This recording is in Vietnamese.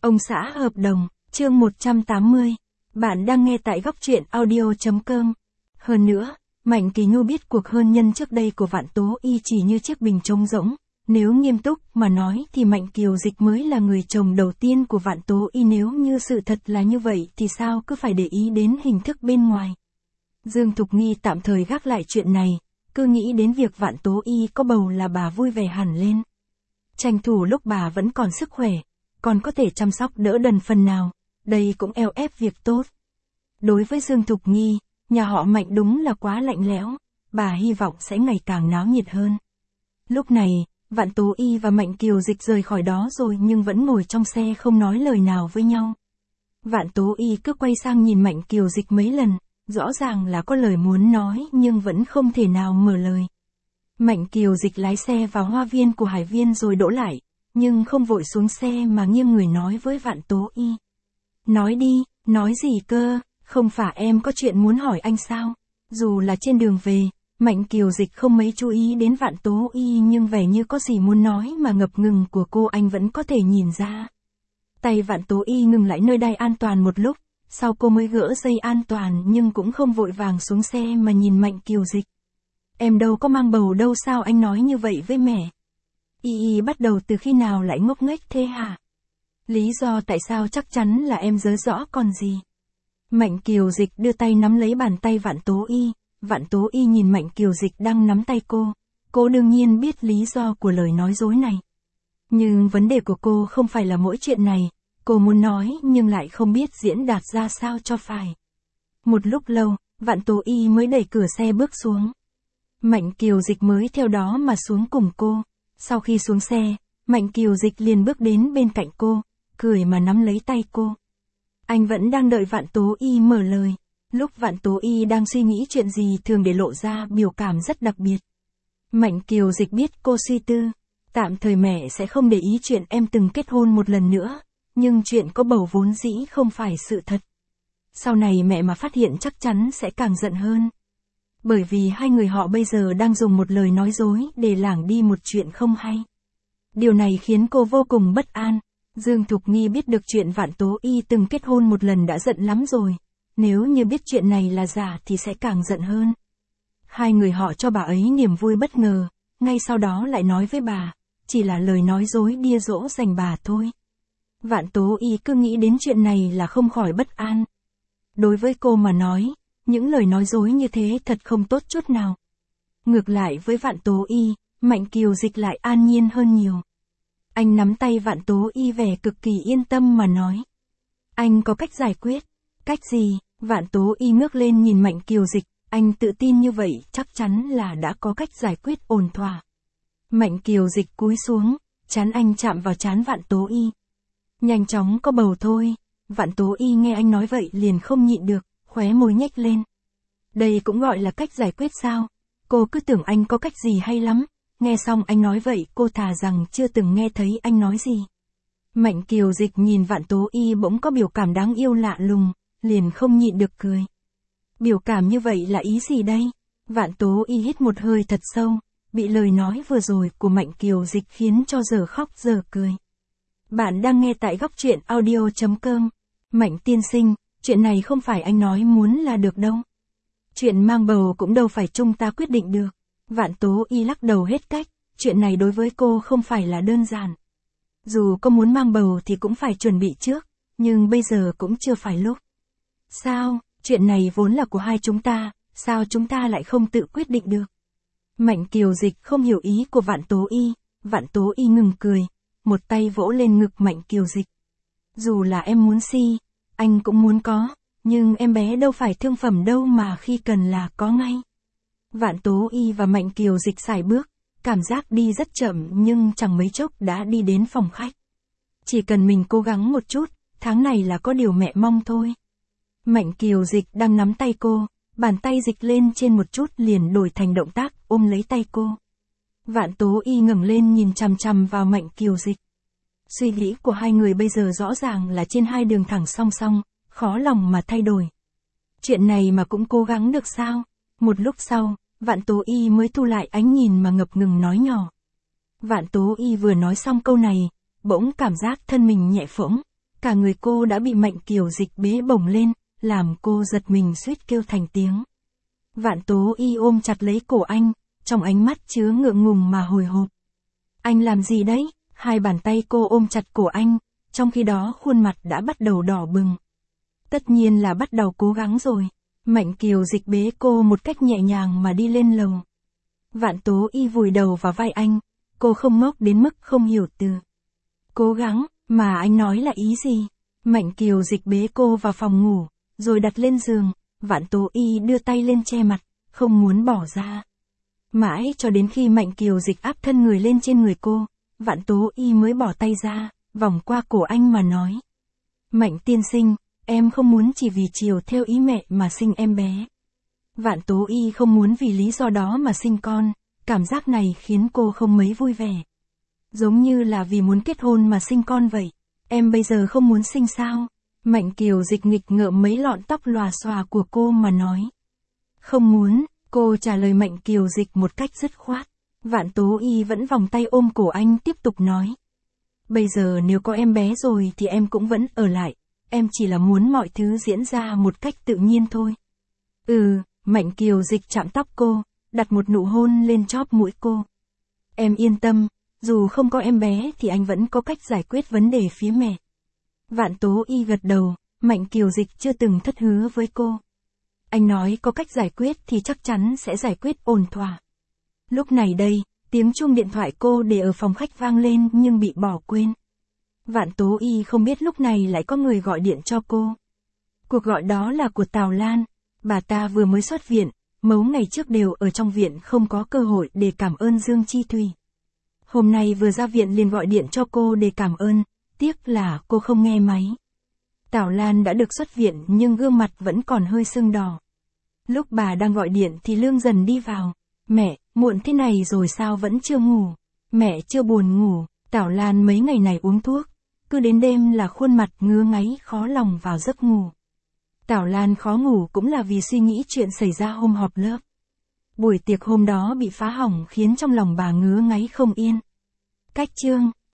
Ông xã hợp đồng, chương 180. Bạn đang nghe tại góc truyện audio.com. Hơn nữa, Mạnh Kỳ Nhu biết cuộc hôn nhân trước đây của Vạn Tố Y chỉ như chiếc bình trống rỗng. Nếu nghiêm túc mà nói thì Mạnh Kiều Dịch mới là người chồng đầu tiên của Vạn Tố Y, nếu như sự thật là như vậy thì sao cứ phải để ý đến hình thức bên ngoài. Dương Thục Nghi tạm thời gác lại chuyện này, cứ nghĩ đến việc Vạn Tố Y có bầu là bà vui vẻ hẳn lên. Tranh thủ lúc bà vẫn còn sức khỏe, còn có thể chăm sóc đỡ đần phần nào, đây cũng eo ép việc tốt. Đối với Dương Thục Nghi, nhà họ Mạnh đúng là quá lạnh lẽo, bà hy vọng sẽ ngày càng náo nhiệt hơn. Lúc này, Vạn Tố Y và Mạnh Kiều Dịch rời khỏi đó rồi nhưng vẫn ngồi trong xe không nói lời nào với nhau. Vạn Tố Y cứ quay sang nhìn Mạnh Kiều Dịch mấy lần, rõ ràng là có lời muốn nói nhưng vẫn không thể nào mở lời. Mạnh Kiều Dịch lái xe vào hoa viên của Hải Viên rồi đỗ lại, nhưng không vội xuống xe mà nghiêng người nói với Vạn Tố Y. Nói đi, nói gì cơ, không phải em có chuyện muốn hỏi anh sao? Dù là trên đường về, Mạnh Kiều Dịch không mấy chú ý đến Vạn Tố Y nhưng vẻ như có gì muốn nói mà ngập ngừng của cô anh vẫn có thể nhìn ra. Tay Vạn Tố Y ngừng lại nơi đai an toàn một lúc, sau cô mới gỡ dây an toàn nhưng cũng không vội vàng xuống xe mà nhìn Mạnh Kiều Dịch. Em đâu có mang bầu đâu, sao anh nói như vậy với mẹ? Y bắt đầu từ khi nào lại ngốc nghếch thế hả? Lý do tại sao chắc chắn là em nhớ rõ còn gì. Mạnh Kiều Dịch đưa tay nắm lấy bàn tay Vạn Tố Y. Vạn Tố Y nhìn Mạnh Kiều Dịch đang nắm tay cô đương nhiên biết lý do của lời nói dối này. Nhưng vấn đề của cô không phải là mỗi chuyện này, cô muốn nói nhưng lại không biết diễn đạt ra sao cho phải. Một lúc lâu, Vạn Tố Y mới đẩy cửa xe bước xuống. Mạnh Kiều Dịch mới theo đó mà xuống cùng cô. Sau khi xuống xe, Mạnh Kiều Dịch liền bước đến bên cạnh cô, cười mà nắm lấy tay cô. Anh vẫn đang đợi Vạn Tố Y mở lời. Lúc Vạn Tố Y đang suy nghĩ chuyện gì thường để lộ ra biểu cảm rất đặc biệt. Mạnh Kiều Dịch biết cô suy tư. Tạm thời mẹ sẽ không để ý chuyện em từng kết hôn một lần nữa, nhưng chuyện có bầu vốn dĩ không phải sự thật. Sau này mẹ mà phát hiện chắc chắn sẽ càng giận hơn. Bởi vì hai người họ bây giờ đang dùng một lời nói dối để lảng đi một chuyện không hay. Điều này khiến cô vô cùng bất an. Dương Thục Nghi biết được chuyện Vạn Tố Y từng kết hôn một lần đã giận lắm rồi. Nếu như biết chuyện này là giả thì sẽ càng giận hơn. Hai người họ cho bà ấy niềm vui bất ngờ, ngay sau đó lại nói với bà, chỉ là lời nói dối bia dỗ dành bà thôi. Vạn Tố Y cứ nghĩ đến chuyện này là không khỏi bất an. Đối với cô mà nói, những lời nói dối như thế thật không tốt chút nào. Ngược lại với Vạn Tố Y, Mạnh Kiều Dịch lại an nhiên hơn nhiều. Anh nắm tay Vạn Tố Y vẻ cực kỳ yên tâm mà nói. Anh có cách giải quyết. Cách gì? Vạn Tố Y ngước lên nhìn Mạnh Kiều Dịch, anh tự tin như vậy chắc chắn là đã có cách giải quyết ổn thỏa. Mạnh Kiều Dịch cúi xuống, trán anh chạm vào trán Vạn Tố Y. Nhanh chóng có bầu thôi. Vạn Tố Y nghe anh nói vậy liền không nhịn được, khóe môi nhếch lên. Đây cũng gọi là cách giải quyết sao? Cô cứ tưởng anh có cách gì hay lắm. Nghe xong anh nói vậy cô thà rằng chưa từng nghe thấy anh nói gì. Mạnh Kiều Dịch nhìn Vạn Tố Y bỗng có biểu cảm đáng yêu lạ lùng, liền không nhịn được cười. Biểu cảm như vậy là ý gì đây? Vạn Tố Y hít một hơi thật sâu, bị lời nói vừa rồi của Mạnh Kiều Dịch khiến cho giờ khóc giờ cười. Bạn đang nghe tại góc truyện audio.com. Mạnh tiên sinh, chuyện này không phải anh nói muốn là được đâu. Chuyện mang bầu cũng đâu phải chúng ta quyết định được. Vạn Tố Y lắc đầu hết cách, chuyện này đối với cô không phải là đơn giản. Dù có muốn mang bầu thì cũng phải chuẩn bị trước, nhưng bây giờ cũng chưa phải lúc. Sao, chuyện này vốn là của hai chúng ta, sao chúng ta lại không tự quyết định được? Mạnh Kiều Dịch không hiểu ý của Vạn Tố Y, Vạn Tố Y ngừng cười, một tay vỗ lên ngực Mạnh Kiều Dịch. Dù là em muốn anh cũng muốn có, nhưng em bé đâu phải thương phẩm đâu mà khi cần là có ngay. Vạn Tố Y và Mạnh Kiều Dịch sải bước, cảm giác đi rất chậm nhưng chẳng mấy chốc đã đi đến phòng khách. Chỉ cần mình cố gắng một chút, tháng này là có điều mẹ mong thôi. Mạnh Kiều Dịch đang nắm tay cô, bàn tay dịch lên trên một chút liền đổi thành động tác ôm lấy tay cô. Vạn Tố Y ngẩng lên nhìn chằm chằm vào Mạnh Kiều Dịch. Suy nghĩ của hai người bây giờ rõ ràng là trên hai đường thẳng song song, khó lòng mà thay đổi. Chuyện này mà cũng cố gắng được sao? Một lúc sau, Vạn Tố Y mới thu lại ánh nhìn mà ngập ngừng nói nhỏ. Vạn Tố Y vừa nói xong câu này, bỗng cảm giác thân mình nhẹ phỗng, cả người cô đã bị Mạnh Kiều Dịch bế bổng lên, làm cô giật mình suýt kêu thành tiếng. Vạn Tố Y ôm chặt lấy cổ anh, trong ánh mắt chứa ngượng ngùng mà hồi hộp. Anh làm gì đấy? Hai bàn tay cô ôm chặt cổ anh, trong khi đó khuôn mặt đã bắt đầu đỏ bừng. Tất nhiên là bắt đầu cố gắng rồi. Mạnh Kiều Dịch bế cô một cách nhẹ nhàng mà đi lên lầu. Vạn Tố Y vùi đầu vào vai anh, cô không ngốc đến mức không hiểu từ cố gắng, mà anh nói là ý gì. Mạnh Kiều Dịch bế cô vào phòng ngủ, rồi đặt lên giường, Vạn Tố Y đưa tay lên che mặt, không muốn bỏ ra. Mãi cho đến khi Mạnh Kiều Dịch áp thân người lên trên người cô, Vạn Tố Y mới bỏ tay ra, vòng qua cổ anh mà nói. Mạnh tiên sinh, em không muốn chỉ vì chiều theo ý mẹ mà sinh em bé. Vạn Tố Y không muốn vì lý do đó mà sinh con, cảm giác này khiến cô không mấy vui vẻ. Giống như là vì muốn kết hôn mà sinh con vậy. Em bây giờ không muốn sinh sao? Mạnh Kiều Dịch nghịch ngợm mấy lọn tóc lòa xòa của cô mà nói. Không muốn, cô trả lời Mạnh Kiều Dịch một cách dứt khoát. Vạn Tố Y vẫn vòng tay ôm cổ anh tiếp tục nói. Bây giờ nếu có em bé rồi thì em cũng vẫn ở lại, em chỉ là muốn mọi thứ diễn ra một cách tự nhiên thôi. Mạnh Kiều Dịch chạm tóc cô, đặt một nụ hôn lên chóp mũi cô. Em yên tâm, dù không có em bé thì anh vẫn có cách giải quyết vấn đề phía mẹ. Vạn Tố Y gật đầu, Mạnh Kiều Dịch chưa từng thất hứa với cô. Anh nói có cách giải quyết thì chắc chắn sẽ giải quyết ổn thỏa. Lúc này đây, tiếng chuông điện thoại cô để ở phòng khách vang lên nhưng bị bỏ quên. Vạn Tố Y không biết lúc này lại có người gọi điện cho cô. Cuộc gọi đó là của Tào Lan, bà ta vừa mới xuất viện, mấy ngày trước đều ở trong viện không có cơ hội để cảm ơn Dương Chi Thùy. Hôm nay vừa ra viện liền gọi điện cho cô để cảm ơn, tiếc là cô không nghe máy. Tào Lan đã được xuất viện nhưng gương mặt vẫn còn hơi sưng đỏ. Lúc bà đang gọi điện thì Lương Dần đi vào. Mẹ, muộn thế này rồi sao vẫn chưa ngủ? Mẹ chưa buồn ngủ, Tào Lan mấy ngày này uống thuốc, cứ đến đêm là khuôn mặt ngứa ngáy khó lòng vào giấc ngủ. Tào Lan khó ngủ cũng là vì suy nghĩ chuyện xảy ra hôm họp lớp. Buổi tiệc hôm đó bị phá hỏng khiến trong lòng bà ngứa ngáy không yên. Cách chương